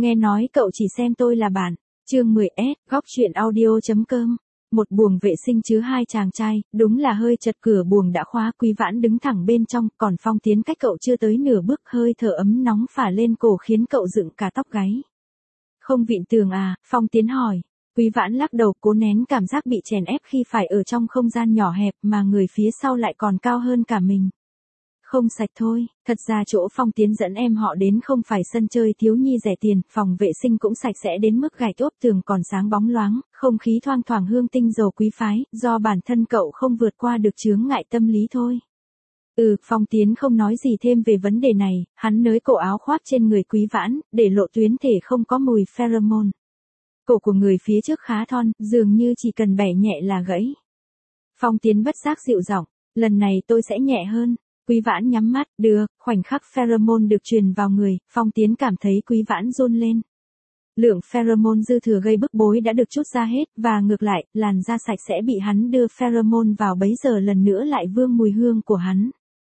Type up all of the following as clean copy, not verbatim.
nghe nói cậu chỉ xem tôi là bạn. Chương 10S, góc truyện audio.com. Một buồng vệ sinh chứa hai chàng trai, đúng là hơi chật, cửa buồng đã khóa. Quý Vãn đứng thẳng bên trong, còn Phong Tiến cách cậu chưa tới nửa bước, hơi thở ấm nóng phả lên cổ khiến cậu dựng cả tóc gáy. Không vịn tường à? Phong Tiến hỏi. Quý Vãn lắc đầu, cố nén cảm giác bị chèn ép khi phải ở trong không gian nhỏ hẹp mà người phía sau lại còn cao hơn cả mình. Không sạch thôi, thật ra chỗ Phong Tiến dẫn em họ đến không phải sân chơi thiếu nhi rẻ tiền, phòng vệ sinh cũng sạch sẽ đến mức gạch ốp tường còn sáng bóng loáng, không khí thoang thoảng hương tinh dầu quý phái, do bản thân cậu không vượt qua được chướng ngại tâm lý thôi. Phong Tiến không nói gì thêm về vấn đề này, hắn nới cổ áo khoác trên người Quý Vãn, để lộ tuyến thể không có mùi pheromone. Cổ của người phía trước khá thon, dường như chỉ cần bẻ nhẹ là gãy. Phong Tiến bất giác dịu giọng, lần này tôi sẽ nhẹ hơn. Quý Vãn nhắm mắt, được, khoảnh khắc pheromone được truyền vào người, Phong Tiến cảm thấy Quý Vãn run lên. Lượng pheromone dư thừa gây bức bối đã được trút ra hết, và ngược lại, làn da sạch sẽ bị hắn đưa pheromone vào bấy giờ lần nữa lại vương mùi hương của hắn.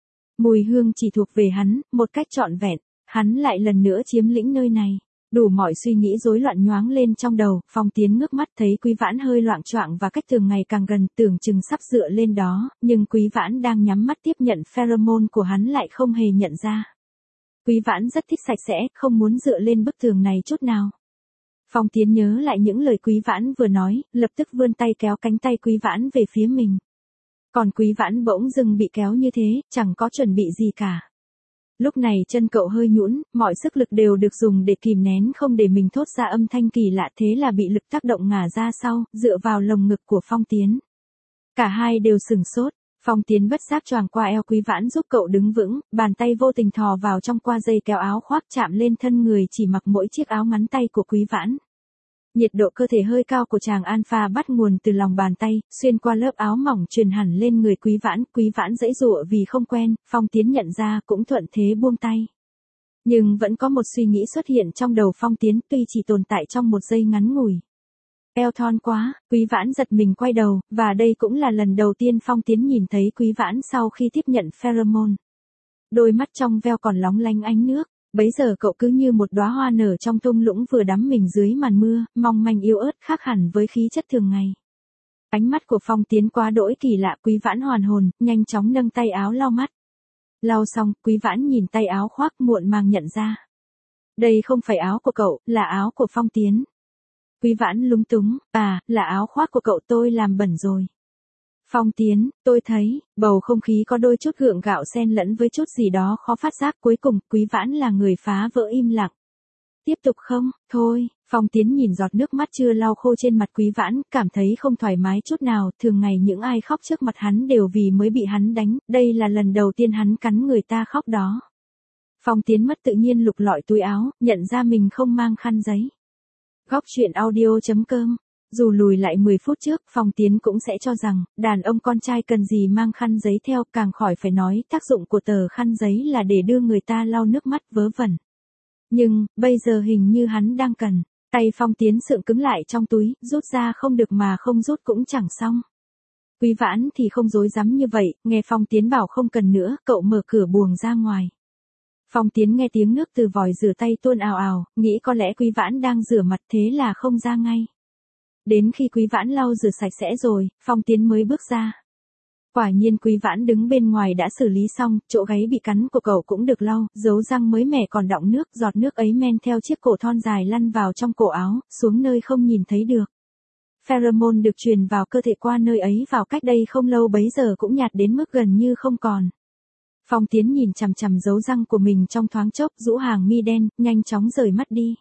Mùi hương chỉ thuộc về hắn, một cách trọn vẹn, hắn lại lần nữa chiếm lĩnh nơi này. Đủ mọi suy nghĩ rối loạn nhoáng lên trong đầu, Phong Tiến ngước mắt thấy Quý Vãn hơi loạng choạng và cách tường ngày càng gần, tưởng chừng sắp dựa lên đó, nhưng Quý Vãn đang nhắm mắt tiếp nhận pheromone của hắn lại không hề nhận ra. Quý Vãn rất thích sạch sẽ, không muốn dựa lên bức tường này chút nào. Phong Tiến nhớ lại những lời Quý Vãn vừa nói, lập tức vươn tay kéo cánh tay Quý Vãn về phía mình. Còn Quý Vãn bỗng dưng bị kéo như thế, chẳng có chuẩn bị gì cả. Lúc này chân cậu hơi nhũn, mọi sức lực đều được dùng để kìm nén không để mình thốt ra âm thanh kỳ lạ, thế là bị lực tác động ngả ra sau, dựa vào lồng ngực của Phong Tiến. Cả hai đều sửng sốt, Phong Tiến bất giác choàng qua eo Quý Vãn giúp cậu đứng vững, bàn tay vô tình thò vào trong qua dây kéo áo khoác chạm lên thân người chỉ mặc mỗi chiếc áo ngắn tay của Quý Vãn. Nhiệt độ cơ thể hơi cao của chàng alpha bắt nguồn từ lòng bàn tay, xuyên qua lớp áo mỏng truyền hẳn lên người Quý Vãn giãy giụa vì không quen, Phong Tiến nhận ra cũng thuận thế buông tay. Nhưng vẫn có một suy nghĩ xuất hiện trong đầu Phong Tiến, tuy chỉ tồn tại trong một giây ngắn ngủi. Eo thon quá, Quý Vãn giật mình quay đầu, và đây cũng là lần đầu tiên Phong Tiến nhìn thấy Quý Vãn sau khi tiếp nhận pheromone. Đôi mắt trong veo còn lóng lánh ánh nước. Bấy giờ cậu cứ như một đóa hoa nở trong thung lũng vừa đắm mình dưới màn mưa, mong manh yếu ớt khác hẳn với khí chất thường ngày. Ánh mắt của Phong Tiến quá đỗi kỳ lạ, Quý Vãn hoàn hồn, nhanh chóng nâng tay áo lau mắt. Lau xong, Quý Vãn nhìn tay áo khoác muộn màng nhận ra. Đây không phải áo của cậu, là áo của Phong Tiến. Quý Vãn lúng túng, là áo khoác của cậu, tôi làm bẩn rồi. Phong Tiến, tôi thấy, bầu không khí có đôi chút gượng gạo xen lẫn với chút gì đó khó phát giác, cuối cùng, Quý Vãn là người phá vỡ im lặng. Tiếp tục không? Thôi, Phong Tiến nhìn giọt nước mắt chưa lau khô trên mặt Quý Vãn, cảm thấy không thoải mái chút nào, thường ngày những ai khóc trước mặt hắn đều vì mới bị hắn đánh, đây là lần đầu tiên hắn cắn người ta khóc đó. Phong Tiến mất tự nhiên lục lọi túi áo, nhận ra mình không mang khăn giấy. Góc truyện audio.com. Dù lùi lại 10 phút trước, Phong Tiến cũng sẽ cho rằng, đàn ông con trai cần gì mang khăn giấy theo, càng khỏi phải nói, tác dụng của tờ khăn giấy là để đưa người ta lau nước mắt vớ vẩn. Nhưng, bây giờ hình như hắn đang cần. Tay Phong Tiến sượng cứng lại trong túi, rút ra không được mà không rút cũng chẳng xong. Quý Vãn thì không dối dám như vậy, nghe Phong Tiến bảo không cần nữa, cậu mở cửa buồng ra ngoài. Phong Tiến nghe tiếng nước từ vòi rửa tay tuôn ào ào, nghĩ có lẽ Quý Vãn đang rửa mặt thế là không ra ngay. Đến khi Quý Vãn lau rửa sạch sẽ rồi, Phong Tiến mới bước ra. Quả nhiên Quý Vãn đứng bên ngoài đã xử lý xong, chỗ gáy bị cắn của cậu cũng được lau, dấu răng mới mẻ còn đọng nước, giọt nước ấy men theo chiếc cổ thon dài lăn vào trong cổ áo, xuống nơi không nhìn thấy được. Pheromone được truyền vào cơ thể qua nơi ấy vào cách đây không lâu bấy giờ cũng nhạt đến mức gần như không còn. Phong Tiến nhìn chằm chằm dấu răng của mình trong thoáng chốc, rũ hàng mi đen, nhanh chóng rời mắt đi.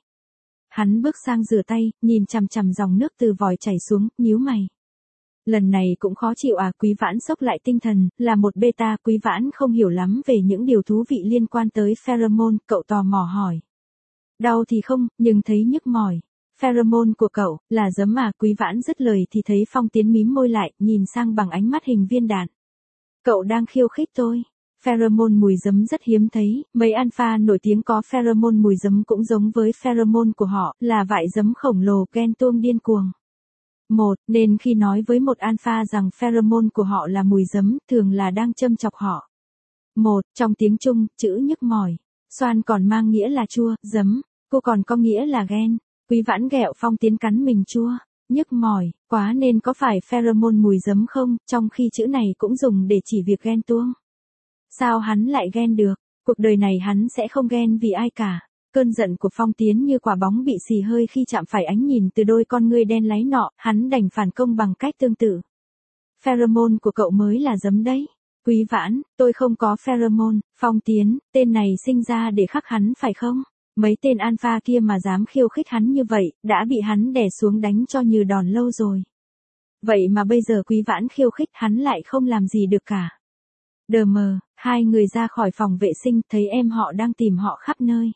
Hắn bước sang rửa tay, nhìn chằm chằm dòng nước từ vòi chảy xuống, nhíu mày. Lần này cũng khó chịu à? Quý Vãn sốc lại tinh thần, là một beta, Quý Vãn không hiểu lắm về những điều thú vị liên quan tới pheromone, cậu tò mò hỏi. Đau thì không, nhưng thấy nhức mỏi. Pheromone của cậu, là giấm à? Quý Vãn dứt lời thì thấy Phong Tiến mím môi lại, nhìn sang bằng ánh mắt hình viên đạn. Cậu đang khiêu khích tôi. Pheromone mùi giấm rất hiếm thấy, mấy alpha nổi tiếng có pheromone mùi giấm cũng giống với pheromone của họ, là vại giấm khổng lồ, ghen tuông điên cuồng. Nên khi nói với một alpha rằng pheromone của họ là mùi giấm, thường là đang châm chọc họ. Trong tiếng Trung, chữ nhức mỏi, xoan còn mang nghĩa là chua, giấm. Cô còn có nghĩa là ghen. Quý Vãn ghẹo Phong Tiến cắn mình chua, nhức mỏi, quá nên có phải pheromone mùi giấm không, trong khi chữ này cũng dùng để chỉ việc ghen tuông. Sao hắn lại ghen được, cuộc đời này hắn sẽ không ghen vì ai cả. Cơn giận của Phong Tiến như quả bóng bị xì hơi khi chạm phải ánh nhìn từ đôi con ngươi đen láy nọ, hắn đành phản công bằng cách tương tự. Pheromone của cậu mới là giấm đấy. Quý Vãn, tôi không có pheromone. Phong Tiến, tên này sinh ra để khắc hắn phải không? Mấy tên alpha kia mà dám khiêu khích hắn như vậy, đã bị hắn đè xuống đánh cho như đòn lâu rồi. Vậy mà bây giờ Quý Vãn khiêu khích hắn lại không làm gì được cả. Đờ mờ, hai người ra khỏi phòng vệ sinh thấy em họ đang tìm họ khắp nơi.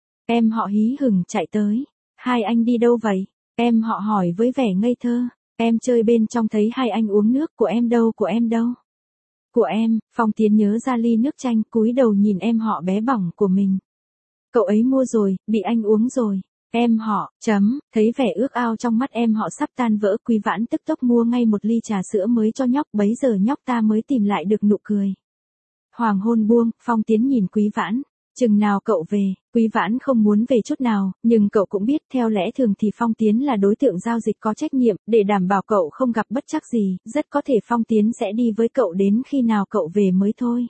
Em họ hí hửng chạy tới. Hai anh đi đâu vậy? Em họ hỏi với vẻ ngây thơ. Em chơi bên trong thấy hai anh uống nước, của em đâu, của em đâu? Của em. Phong Tiến nhớ ra ly nước chanh, cúi đầu nhìn em họ bé bỏng của mình. Cậu ấy mua rồi, bị anh uống rồi. Em họ, thấy vẻ ước ao trong mắt em họ sắp tan vỡ, Quý Vãn tức tốc mua ngay một ly trà sữa mới cho nhóc, bấy giờ nhóc ta mới tìm lại được nụ cười. Hoàng hôn buông, Phong Tiến nhìn Quý Vãn. Chừng nào cậu về? Quý Vãn không muốn về chút nào, nhưng cậu cũng biết theo lẽ thường thì Phong Tiến là đối tượng giao dịch có trách nhiệm, để đảm bảo cậu không gặp bất trắc gì, rất có thể Phong Tiến sẽ đi với cậu đến khi nào cậu về mới thôi.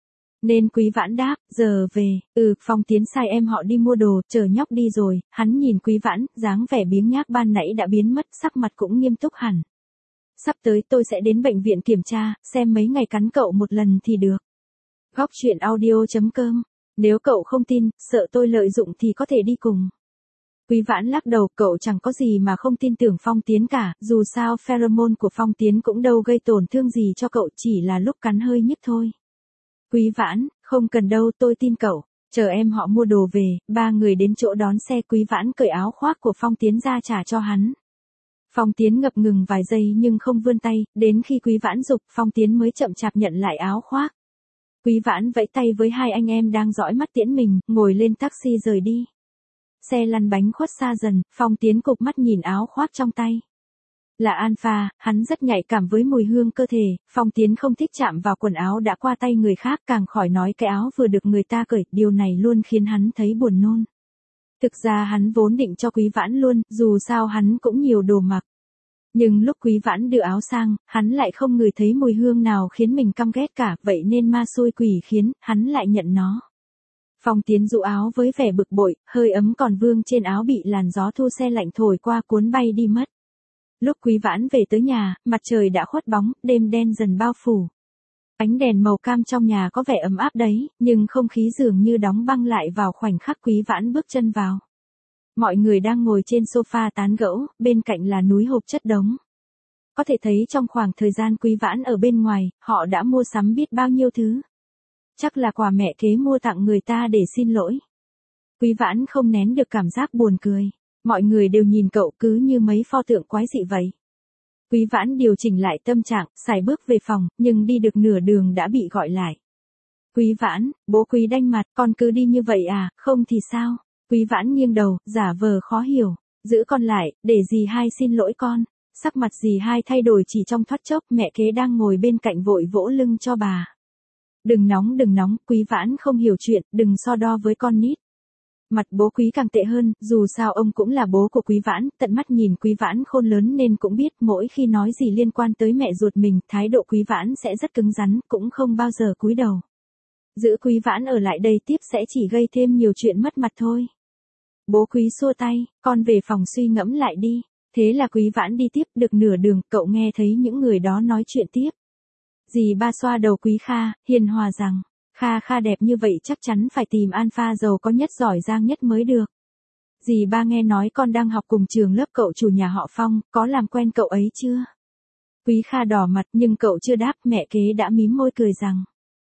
Nên Quý Vãn đáp, giờ về. Phong Tiến sai em họ đi mua đồ, chờ nhóc đi rồi. Hắn nhìn Quý Vãn, dáng vẻ biếng nhác ban nãy đã biến mất, sắc mặt cũng nghiêm túc hẳn. Sắp tới tôi sẽ đến bệnh viện kiểm tra, xem mấy ngày cắn cậu một lần thì được. Góc truyện audio.com. Nếu cậu không tin, sợ tôi lợi dụng thì có thể đi cùng. Quý Vãn lắc đầu, cậu chẳng có gì mà không tin tưởng Phong Tiến cả, dù sao pheromone của Phong Tiến cũng đâu gây tổn thương gì cho cậu, chỉ là lúc cắn hơi nhức thôi. Quý Vãn, không cần đâu, tôi tin cậu. Chờ em họ mua đồ về, ba người đến chỗ đón xe, Quý Vãn cởi áo khoác của Phong Tiến ra trả cho hắn. Phong Tiến ngập ngừng vài giây nhưng không vươn tay, đến khi Quý Vãn giục, Phong Tiến mới chậm chạp nhận lại áo khoác. Quý Vãn vẫy tay với hai anh em đang dõi mắt tiễn mình, ngồi lên taxi rời đi. Xe lăn bánh khuất xa dần, Phong Tiến cụp mắt nhìn áo khoác trong tay. Là alpha, hắn rất nhạy cảm với mùi hương cơ thể, Phong Tiến không thích chạm vào quần áo đã qua tay người khác, càng khỏi nói cái áo vừa được người ta cởi, điều này luôn khiến hắn thấy buồn nôn. Thực ra hắn vốn định cho Quý Vãn luôn, dù sao hắn cũng nhiều đồ mặc. Nhưng lúc Quý Vãn đưa áo sang, hắn lại không ngửi thấy mùi hương nào khiến mình căm ghét cả, vậy nên ma xui quỷ khiến, hắn lại nhận nó. Phong Tiến dụ áo với vẻ bực bội, hơi ấm còn vương trên áo bị làn gió thu xe lạnh thổi qua cuốn bay đi mất. Lúc Quý Vãn về tới nhà, mặt trời đã khuất bóng, đêm đen dần bao phủ. Ánh đèn màu cam trong nhà có vẻ ấm áp đấy, nhưng không khí dường như đóng băng lại vào khoảnh khắc Quý Vãn bước chân vào. Mọi người đang ngồi trên sofa tán gẫu, bên cạnh là núi hộp chất đống. Có thể thấy trong khoảng thời gian Quý Vãn ở bên ngoài, họ đã mua sắm biết bao nhiêu thứ. Chắc là quà mẹ kế mua tặng người ta để xin lỗi. Quý Vãn không nén được cảm giác buồn cười. Mọi người đều nhìn cậu cứ như mấy pho tượng quái dị vậy. Quý Vãn điều chỉnh lại tâm trạng, sải bước về phòng, nhưng đi được nửa đường đã bị gọi lại. Quý Vãn, bố Quý đanh mặt, con cứ đi như vậy à, không thì sao? Quý Vãn nghiêng đầu, giả vờ khó hiểu. Giữ con lại, để dì hai xin lỗi con. Sắc mặt dì hai thay đổi chỉ trong thoát chốc, mẹ kế đang ngồi bên cạnh vội vỗ lưng cho bà. Đừng nóng, Quý Vãn không hiểu chuyện, đừng so đo với con nít. Mặt bố Quý càng tệ hơn, dù sao ông cũng là bố của Quý Vãn, tận mắt nhìn Quý Vãn khôn lớn nên cũng biết mỗi khi nói gì liên quan tới mẹ ruột mình, thái độ Quý Vãn sẽ rất cứng rắn, cũng không bao giờ cúi đầu. Giữ Quý Vãn ở lại đây tiếp sẽ chỉ gây thêm nhiều chuyện mất mặt thôi. Bố Quý xua tay, con về phòng suy ngẫm lại đi. Thế là Quý Vãn đi tiếp, được nửa đường, cậu nghe thấy những người đó nói chuyện tiếp. Dì ba xoa đầu Quý Kha, hiền hòa rằng, Kha đẹp như vậy chắc chắn phải tìm alpha giàu có nhất giỏi giang nhất mới được. Dì ba nghe nói con đang học cùng trường lớp cậu chủ nhà họ Phong, có làm quen cậu ấy chưa? Quý Kha đỏ mặt nhưng cậu chưa đáp, mẹ kế đã mím môi cười rằng.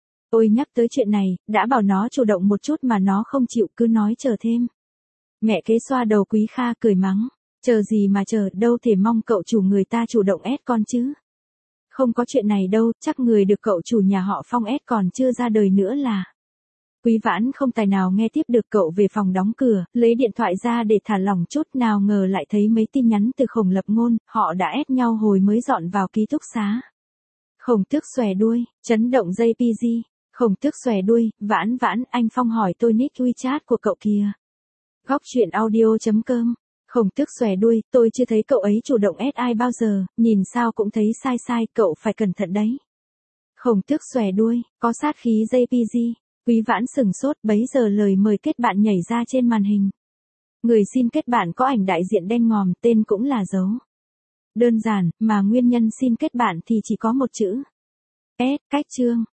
Ôi nhắc tới chuyện này, đã bảo nó chủ động một chút mà nó không chịu, cứ nói chờ thêm. Mẹ kế xoa đầu Quý Kha cười mắng. Chờ gì mà chờ, đâu thể mong cậu chủ người ta chủ động ép con chứ. Không có chuyện này đâu, chắc người được cậu chủ nhà họ Phong ép còn chưa ra đời nữa là. Quý Vãn không tài nào nghe tiếp được, cậu về phòng đóng cửa, lấy điện thoại ra để thả lỏng chút, nào ngờ lại thấy mấy tin nhắn từ Khổng Lập Ngôn, họ đã ép nhau hồi mới dọn vào ký túc xá. Khổng Tước xòe đuôi, chấn động JPG, Khổng Tước xòe đuôi, Vãn, anh Phong hỏi tôi nick WeChat của cậu kìa. Góc chuyện audio.com. Khổng Tước xòe đuôi, tôi chưa thấy cậu ấy chủ động ép ai bao giờ, nhìn sao cũng thấy sai sai, cậu phải cẩn thận đấy. Khổng Tước xòe đuôi, có sát khí JPG. Quý Vãn sừng sốt, bấy giờ lời mời kết bạn nhảy ra trên màn hình. Người xin kết bạn có ảnh đại diện đen ngòm, tên cũng là dấu. Đơn giản, mà nguyên nhân xin kết bạn thì chỉ có một chữ. S, cách chương.